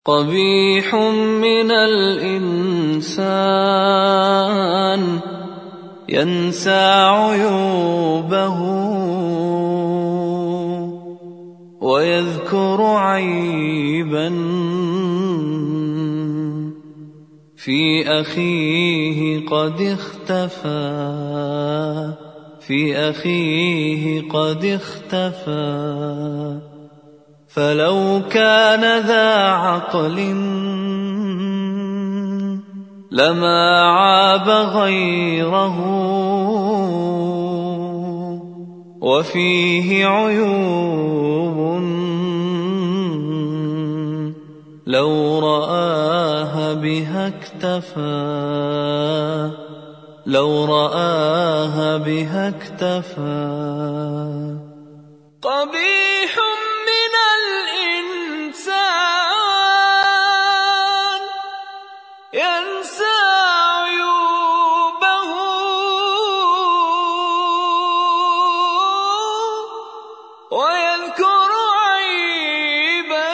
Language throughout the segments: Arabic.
قبيح من الإنسان ينسى عيوبه ويذكر عيبا في أخيه قد اختفى فلو كان ذا عقل لما عاب غيره وفيه عيوب لو رآها بها اكتفى قبيح من الإنسان ينسى عيوبه ويذكر عيبا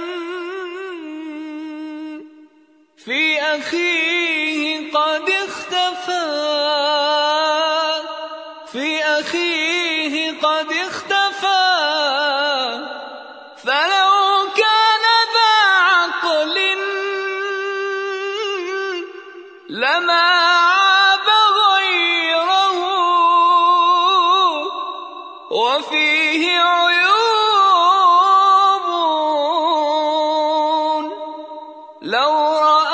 في أخيه قد اختفى فلو كان ذا عقل لما عاب غيره وفيه عيوب لو